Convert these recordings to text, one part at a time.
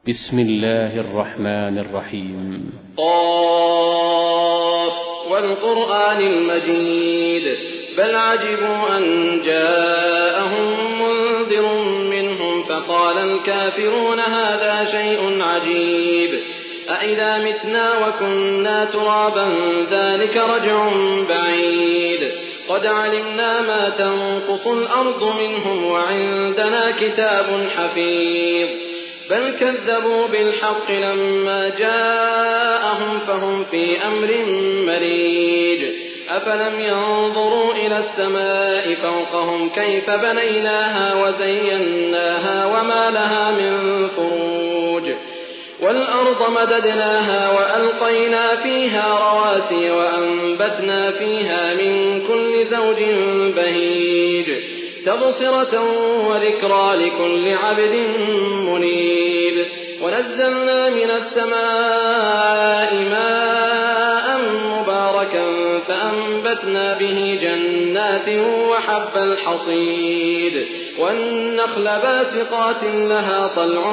بسم الله الرحمن الرحيم. قاف والقرآن المجيد بل عجبوا أن جاءهم منذر منهم فقال الكافرون هذا شيء عجيب أإذا متنا وكنا ترابا ذلك رجع بعيد قد علمنا ما تنقص الأرض منهم وعندنا كتاب حفيظ بل كذبوا بالحق لما جاءهم فهم في أمر مريج أفلم ينظروا إلى السماء فوقهم كيف بنيناها وزيناها وما لها من فروج والأرض مددناها وألقينا فيها رواسي وأنبتنا فيها من كل زوج بهيج تبصرة وذكرى لكل عبد منيب ونزلنا من السماء ماء مباركا فأنبتنا به جنات وحب الحصيد والنخل باسقات لها طلع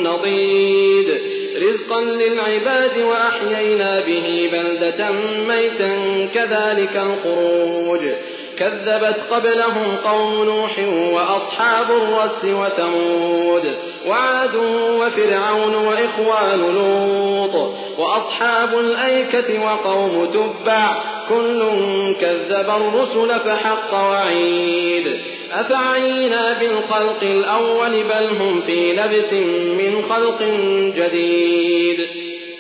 نضيد رزقا للعباد وأحيينا به بلدة ميتا كذلك الخروج كذبت قبلهم قوم نوح وأصحاب الرس وثمود وعاد وفرعون وإخوان لوط وأصحاب الأيكة وقوم تبع كل كذب الرسل فحق وعيد أفعينا بالخلق الأول بل هم في لبس من خلق جديد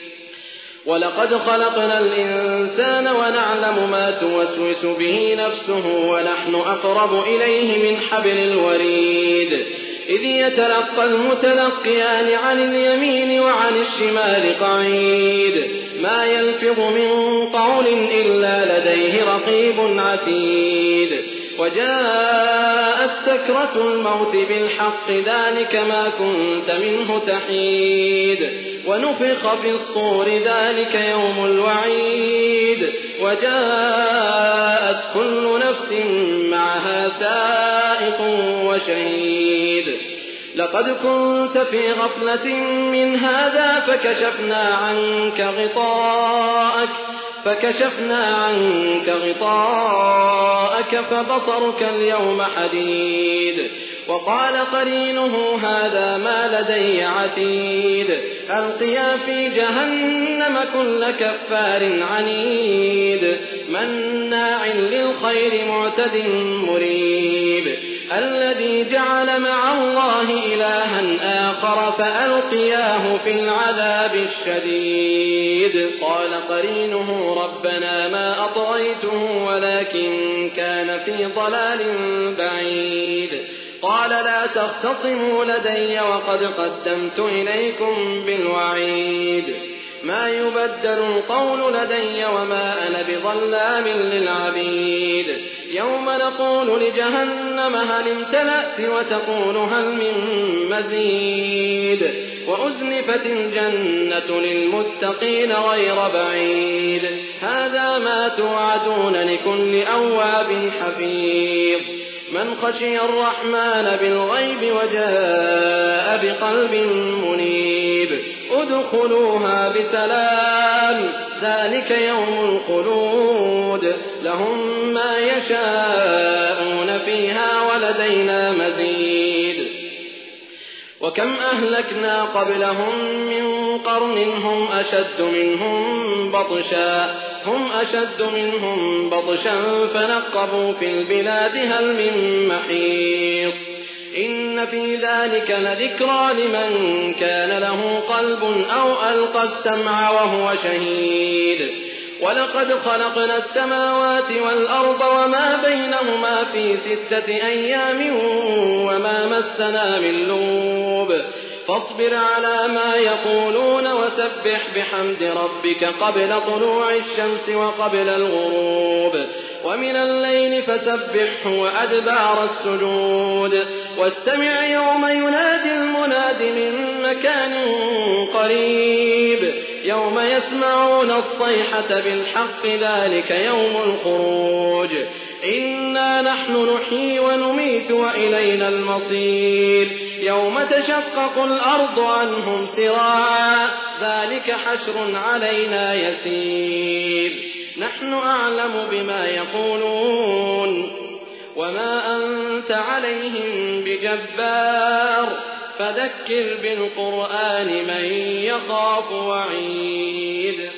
ولقد خلقنا الإنسان ونعلم ما توسوس به نفسه ونحن أقرب إليه من حبل الوريد إذ يتلقى المتلقيان عن اليمين وعن الشمال قعيد ما يلفظ من قول إلا لديه رقيب عتيد وجاءت سكرة الموت بالحق ذلك ما كنت منه تحيد ونفخ في الصور ذلك يوم الوعيد وجاءت كل نفس معها سائق وشهيد لقد كنت في غفلة من هذا فكشفنا عنك غطاءك فبصرك اليوم حديد وقال قرينه هذا ما لدي عتيد ألقيا في جهنم كل كفار عنيد مناع للخير معتد مريب الذي جعل مع الله إلها آخر فألقياه في العذاب الشديد قال قرينه ربنا ما أطغيته ولكن كان في ضلال بعيد قال لا تختصموا لدي وقد قدمت إليكم بالوعيد ما يبدل القول لدي وما أنا بظلام للعبيد يوم نقول لجهنم هل امتلأت وتقول هل من مزيد وأزلفت الجنة للمتقين غير بعيد هذا ما توعدون لكل أواب حفيظ من خشي الرحمن بالغيب وجاء بقلب منيب ادخلوها بسلام ذلك يوم الخلود لهم ما يشاءون فيها ولدينا مزيد وكم أهلكنا قبلهم من قرن هم أشد منهم بطشا فنقبوا في البلاد هل من محيص إن في ذلك لذكرى لمن كان له قلب أو ألقى السمع وهو شهيد ولقد خلقنا السماوات والأرض وما بينهما في 6 أيام وما مسنا من لغوب فاصبر على ما يقولون وسبح بحمد ربك قبل طلوع الشمس وقبل الغروب ومن الليل فسبحه وأدبار السجود واستمع يوم ينادي المناد من مكان قريب يوم يسمعون الصيحة بالحق ذلك يوم الخروج إنا نحن نحيي ونميت وإلينا المصير يوم تشقق الأرض عنهم سراعا ذلك حشر علينا يسير نحن أعلم بما يقولون وما أنت عليهم بجبار فذكر بالقرآن من يخاف وعيد